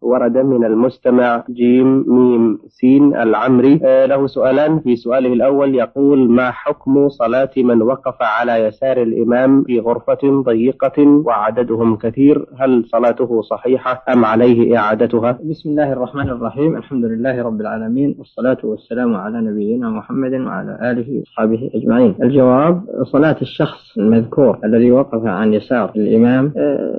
ورد من المستمع جيم ميم سين العمري له سؤالان. في سؤاله الأول يقول: ما حكم صلاة من وقف على يسار الإمام في غرفة ضيقة وعددهم كثير؟ هل صلاته صحيحة أم عليه إعادتها؟ بسم الله الرحمن الرحيم. الحمد لله رب العالمين، والصلاة والسلام على نبينا محمد وعلى آله وصحبه أجمعين. الجواب: صلاة الشخص المذكور الذي وقف عن يسار الإمام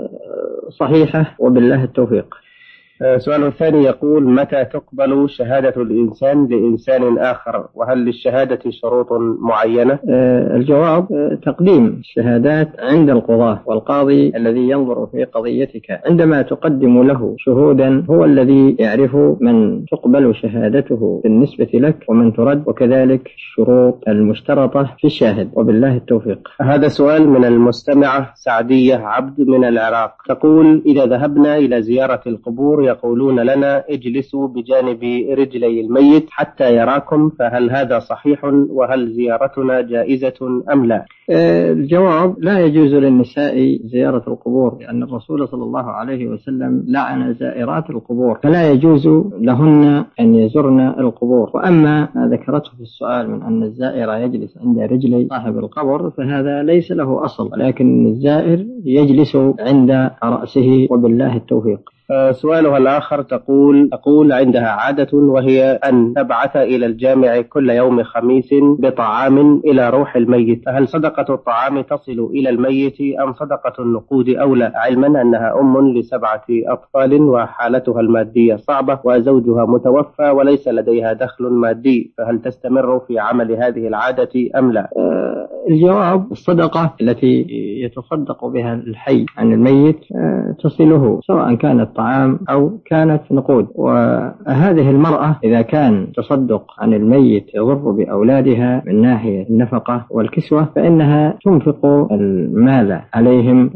صحيحة وبالله التوفيق. سؤال الثاني يقول: متى تقبل شهادة الإنسان لإنسان آخر؟ وهل للشهادة شروط معينة؟ الجواب: تقديم الشهادات عند القضاة، والقاضي الذي ينظر في قضيتك عندما تقدم له شهودا هو الذي يعرف من تقبل شهادته بالنسبة لك ومن ترد، وكذلك الشروط المشترطة في الشاهد، وبالله التوفيق. هذا سؤال من المستمعة سعدية عبد من العراق، تقول: إذا ذهبنا إلى زيارة القبور يقولون لنا اجلسوا بجانب رجلي الميت حتى يراكم، فهل هذا صحيح؟ وهل زيارتنا جائزة أم لا؟ الجواب: لا يجوز للنساء زيارة القبور، لأن الرسول صلى الله عليه وسلم لعن زائرات القبور، فلا يجوز لهن أن يزرن القبور. وأما ما ذكرته في السؤال من أن الزائر يجلس عند رجلي صاحب القبر فهذا ليس له أصل، ولكن الزائر يجلس عند رأسه، وبالله التوفيق. سؤالها الآخر تقول عندها عادة وهي أن تبعث إلى الجامع كل يوم خميس بطعام إلى روح الميت، فهل صدقة الطعام تصل إلى الميت أم صدقة النقود أولى؟ علما أنها أم ل7 أطفال وحالتها المادية صعبة وزوجها متوفى وليس لديها دخل مادي، فهل تستمر في عمل هذه العادة أم لا؟ الجواب: الصدقة التي يتصدق بها الحي عن الميت تصله، سواء كانت طعام أو كانت نقود. وهذه المرأة إذا كان تصدق عن الميت يضر بأولادها من ناحية النفقة والكسوة فإنها تنفق المال عليهم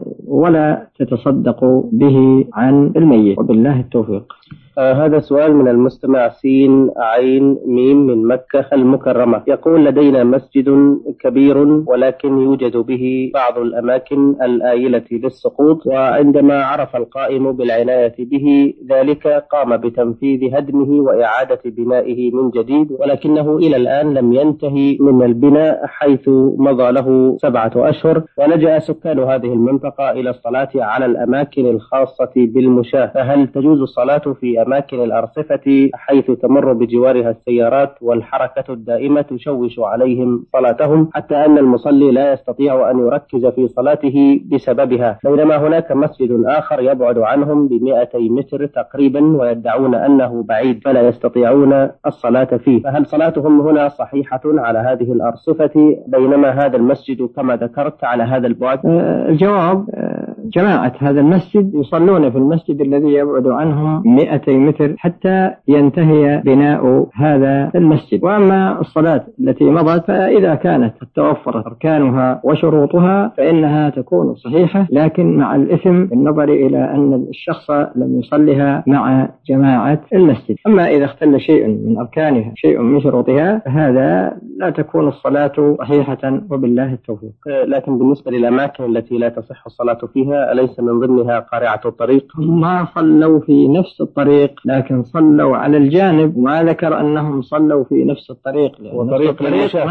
ولا تتصدق به عن الميت، وبالله التوفيق. هذا سؤال من المستمع سين عين ميم من مكة المكرمة، يقول: لدينا مسجد كبير ولكن يوجد به بعض الأماكن الآيلة للسقوط، وعندما عرف القائم بالعناية به ذلك قام بتنفيذ هدمه وإعادة بنائه من جديد، ولكنه إلى الآن لم ينتهي من البناء حيث مضى له 7 أشهر، ولجأ سكان هذه المنطقة إلى الصلاة على الأماكن الخاصة بالمشاة، فهل تجوز الصلاة في أماكن الأرصفة حيث تمر بجوارها السيارات والحركة الدائمة تشوش عليهم صلاتهم حتى أن المصلي لا يستطيع أن يركز في صلاته بسببها، بينما هناك مسجد آخر يبعد عنهم ب200 متر تقريبا ويدعون أنه بعيد فلا يستطيعون الصلاة فيه، فهل صلاتهم هنا صحيحة على هذه الأرصفة بينما هذا المسجد كما ذكرت على هذا البعد؟ الجواب: جماعة هذا المسجد يصلون في المسجد الذي يبعد عنهم 200 متر حتى ينتهي بناء هذا المسجد. وأما الصلاة التي مضت فإذا كانت توفرت أركانها وشروطها فإنها تكون صحيحة، لكن مع الإثم بالنظر إلى أن الشخص لم يصلها مع جماعة المسجد. أما إذا اختل شيء من أركانها شيء من شروطها فهذا لا تكون الصلاة صحيحة، وبالله التوفيق. لكن بالنسبة للأماكن التي لا تصح الصلاة فيها أليس من ضمنها قارعة الطريق؟ ما صلوا في نفس الطريق لكن صلوا على الجانب، وما ذكر أنهم صلوا في نفس الطريق وطريق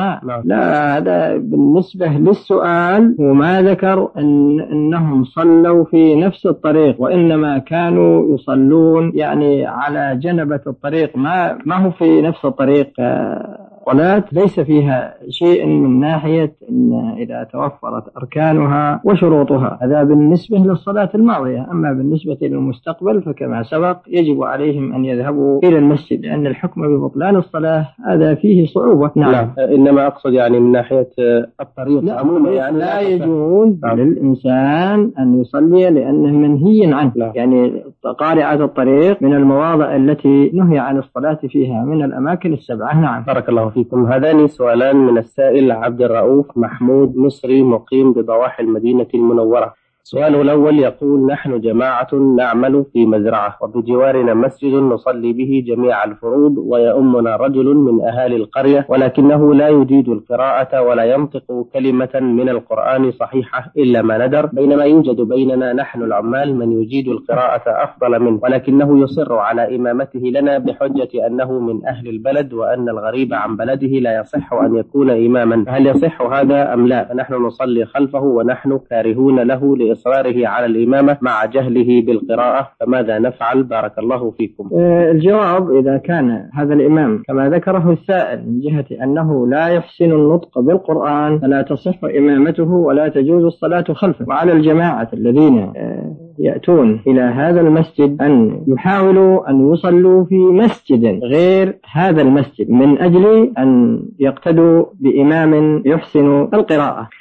لا، هذا بالنسبة للسؤال، وما ذكر أنهم صلوا في نفس الطريق، وإنما كانوا يصلون يعني على جنبة الطريق، ما هو في نفس الطريق. صلاة ليس فيها شيء من ناحية إن إذا توفرت أركانها وشروطها، هذا بالنسبة للصلاة الماضية. أما بالنسبة للمستقبل فكما سبق يجب عليهم أن يذهبوا إلى المسجد، لأن الحكم ببطلان الصلاة هذا فيه صعوبة. نعم. إنما أقصد يعني من ناحية الطريق عموما، يعني لا يجوز للإنسان أن يصلي لأنه منهي عنه. يعني قارعة الطريق من المواضع التي نهي عن الصلاة فيها من الأماكن 7. نعم. بارك الله فيكم. هذان سؤالان من السائل عبد الرؤوف محمود مصري مقيم بضواحي المدينة المنورة، السؤال الأول يقول: نحن جماعة نعمل في مزرعة وبجوارنا مسجد نصلي به جميع الفروض، ويؤمنا رجل من أهالي القرية ولكنه لا يجيد القراءة ولا ينطق كلمة من القرآن صحيحة إلا ما ندر، بينما يوجد بيننا نحن العمال من يجيد القراءة أفضل منه، ولكنه يصر على إمامته لنا بحجة أنه من أهل البلد وأن الغريب عن بلده لا يصح أن يكون إماما، فهل يصح هذا أم لا؟ فنحن نصلي خلفه ونحن كارهون له إصراره على الإمامة مع جهله بالقراءة، فماذا نفعل؟ بارك الله فيكم. الجواب: إذا كان هذا الإمام كما ذكره السائل من جهة أنه لا يحسن النطق بالقرآن فلا تصح إمامته ولا تجوز الصلاة خلفه، وعلى الجماعة الذين يأتون إلى هذا المسجد أن يحاولوا أن يصلوا في مسجد غير هذا المسجد من أجل أن يقتدوا بإمام يحسن القراءة،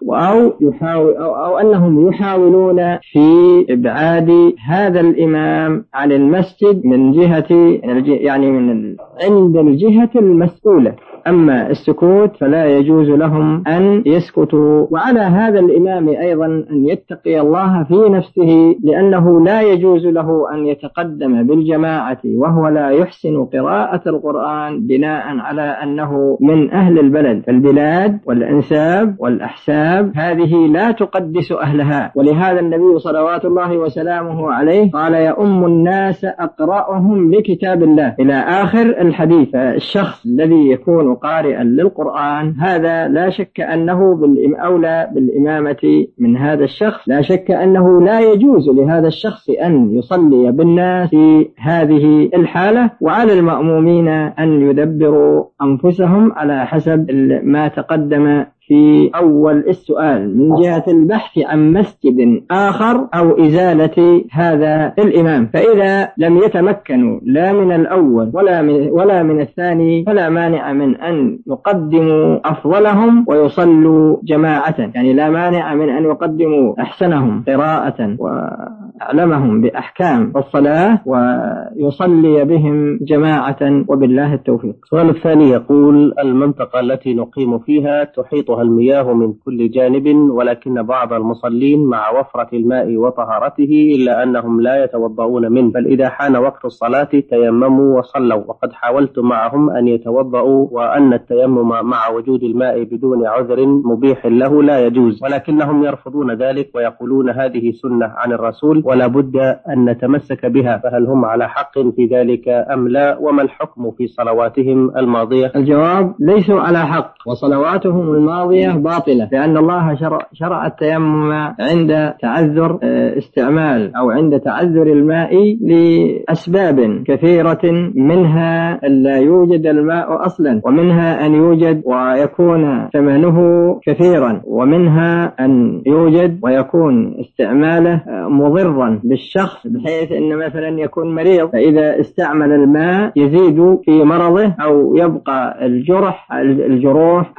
أو أنهم يحاولون في إبعاد هذا الإمام عن المسجد من جهة يعني عند الجهة المسؤولة. أما السكوت فلا يجوز لهم أن يسكتوا، وعلى هذا الإمام أيضا أن يتقي الله في نفسه، لأنه لا يجوز له أن يتقدم بالجماعة وهو لا يحسن قراءة القرآن بناء على أنه من أهل البلد. البلاد والأنساب والأحساب هذه لا تقدس أهلها، ولهذا النبي صلوات الله وسلامه عليه قال: يؤم الناس أقرأهم لكتاب الله إلى آخر الحديث. الشخص الذي يكون قارئا للقرآن هذا لا شك أنه أولى بالإمامة من هذا الشخص، لا شك أنه لا يجوز لهذا الشخص أن يصلي بالناس في هذه الحالة، وعلى المأمومين أن يدبروا أنفسهم على حسب ما تقدم في أول السؤال من جهة البحث عن مسجد آخر أو إزالة هذا الإمام. فإذا لم يتمكنوا لا من الأول ولا من الثاني فلا مانع من أن يقدموا أفضلهم ويصلوا جماعة، يعني لا مانع من أن يقدموا أحسنهم قراءة وأعلمهم بأحكام الصلاة ويصلي بهم جماعة، وبالله التوفيق. السؤال الثاني يقول: المنطقة التي نقيم فيها تحيط المياه من كل جانب، ولكن بعض المصلين مع وفرة الماء وطهارته إلا أنهم لا يتوضؤون منه، بل إذا حان وقت الصلاة تيمموا وصلوا، وقد حاولت معهم أن يتوضؤوا وأن التيمم مع وجود الماء بدون عذر مبيح له لا يجوز، ولكنهم يرفضون ذلك ويقولون هذه سنة عن الرسول ولا بد أن نتمسك بها، فهل هم على حق في ذلك أم لا؟ وما الحكم في صلواتهم الماضية؟ الجواب: ليسوا على حق، وصلواتهم الماضية باطلة، لأن الله شرع التيمم عند تعذر استعمال أو عند تعذر الماء لأسباب كثيرة، منها أن لا يوجد الماء أصلا، ومنها أن يوجد ويكون ثمنه كثيرا، ومنها أن يوجد ويكون استعماله مضرا بالشخص بحيث أن مثلا يكون مريض فإذا استعمل الماء يزيد في مرضه أو يبقى الجروح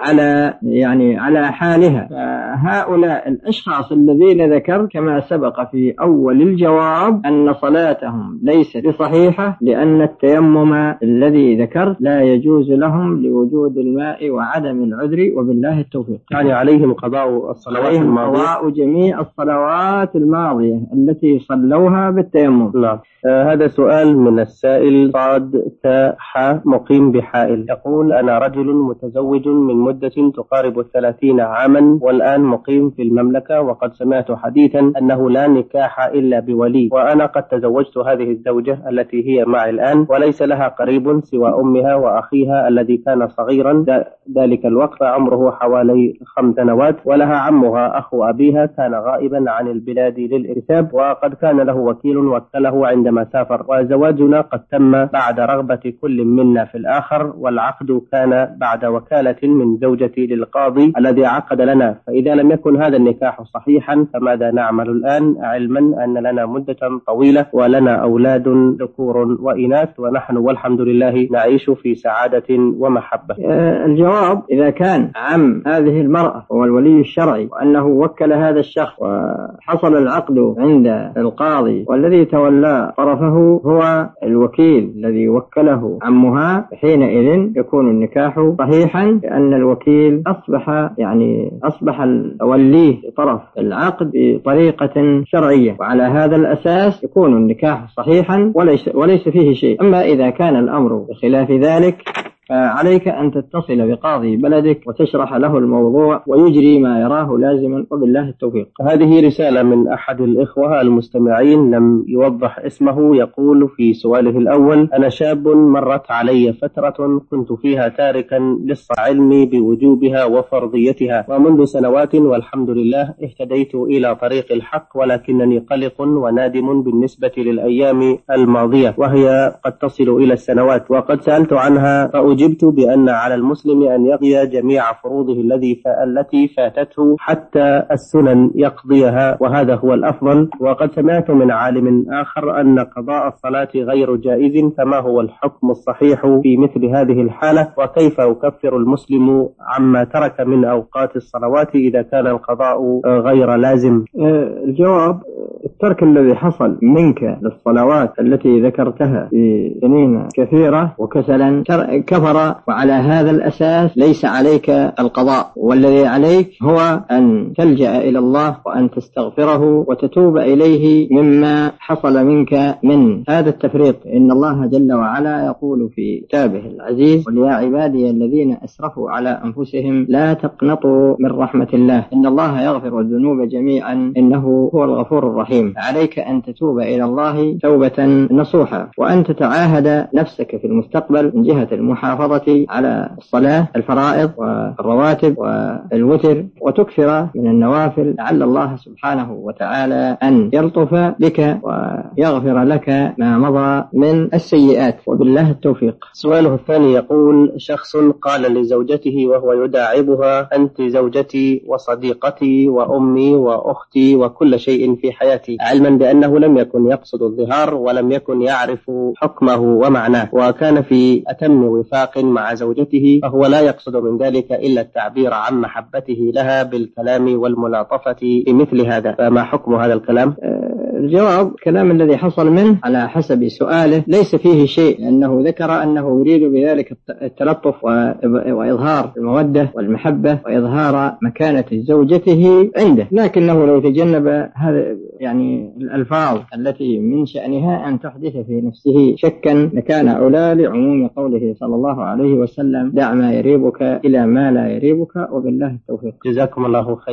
على حالها. فهؤلاء الأشخاص الذين ذكرت كما سبق في أول الجواب أن صلاتهم ليست بصحيحة، لأن التيمم الذي ذكرت لا يجوز لهم لوجود الماء وعدم العذر، وبالله التوفيق. يعني عليهم قضاء الصلوات الماضية، قضاء جميع الصلوات الماضية التي صلوها بالتيمم. نعم. هذا سؤال من السائل صاد تاح مقيم بحائل، يقول: أنا رجل متزوج من مدة تقارب 30 عاما والآن مقيم في المملكة، وقد سمعت حديثا أنه لا نكاح إلا بولي، وأنا قد تزوجت هذه الزوجة التي هي معي الآن وليس لها قريب سوى أمها وأخيها الذي كان صغيرا ذلك الوقت عمره حوالي 5 سنوات، ولها عمها أخو أبيها كان غائبا عن البلاد للإرثاب، وقد كان له وكيل وكله عندما سافر، وزواجنا قد تم بعد رغبة كل منا في الآخر، والعقد كان بعد وكالة من زوجتي للقاضي الذي عقد لنا، فإذا لم يكن هذا النكاح صحيحا فماذا نعمل الآن، علما أن لنا مدة طويلة ولنا أولاد ذكور وإناث ونحن والحمد لله نعيش في سعادة ومحبة؟ الجواب: إذا كان عم هذه المرأة هو الولي الشرعي وأنه وكل هذا الشخص وحصل العقد عند على القاضي والذي تولى طرفه هو الوكيل الذي وكله عمها، حينئذ يكون النكاح صحيحا، لأن الوكيل أصبح وليه طرف العقد بطريقة شرعية، وعلى هذا الأساس يكون النكاح صحيحا وليس فيه شيء. أما إذا كان الأمر بخلاف ذلك فعليك أن تتصل بقاضي بلدك وتشرح له الموضوع ويجري ما يراه لازما، وبالله التوفيق. هذه رسالة من أحد الإخوة المستمعين لم يوضح اسمه، يقول في سؤاله الأول: أنا شاب مرت علي فترة كنت فيها تاركا للصلاة علمي بوجوبها وفرضيتها، ومنذ سنوات والحمد لله اهتديت إلى طريق الحق، ولكنني قلق ونادم بالنسبة للأيام الماضية وهي قد تصل إلى السنوات، وقد سألت عنها فأجبت بأن على المسلم أن يقضي جميع فروضه التي فاتته حتى السنن يقضيها، وهذا هو الأفضل. وقد سمعت من عالم آخر أن قضاء الصلاة غير جائز، فما هو الحكم الصحيح في مثل هذه الحالة؟ وكيف يكفر المسلم عما ترك من أوقات الصلوات إذا كان القضاء غير لازم؟ الجواب: الترك الذي حصل منك للصلوات التي ذكرتها في سنين كثيرة وكسلا كفر، وعلى هذا الأساس ليس عليك القضاء، والذي عليك هو أن تلجأ إلى الله وأن تستغفره وتتوب إليه مما حصل منك من هذا التفريط. إن الله جل وعلا يقول في كتابه العزيز: قل يا عبادي الذين أسرفوا على أنفسهم لا تقنطوا من رحمة الله إن الله يغفر الذنوب جميعا إنه هو الغفور الرحيم. عليك أن تتوب إلى الله توبة نصوحة، وأن تتعاهد نفسك في المستقبل من جهة المحافظة على الصلاة الفرائض والرواتب والوتر، وتكثر من النوافل، لعل الله سبحانه وتعالى أن يلطف بك ويغفر لك ما مضى من السيئات، وبالله التوفيق. سؤاله الثاني يقول: شخص قال لزوجته وهو يداعبها: أنت زوجتي وصديقتي وأمي وأختي وكل شيء في حياتي، علما بأنه لم يكن يقصد الظهار ولم يكن يعرف حكمه ومعناه، وكان في أتم وفاق مع زوجته، فهو لا يقصد من ذلك إلا التعبير عن محبته لها بالكلام والملاطفة بمثل هذا، فما حكم هذا الكلام؟ الجواب: الكلام الذي حصل منه على حسب سؤاله ليس فيه شيء، لأنه ذكر أنه يريد بذلك التلطف وإظهار المودة والمحبة وإظهار مكانة زوجته عنده، لكنه لو تجنب هذا الألفاظ التي من شأنها أن تحدث في نفسه شكا لكان أولى لعموم قوله صلى الله عليه وسلم: دع ما يريبك إلى ما لا يريبك، وبالله التوفيق. جزاكم الله خير.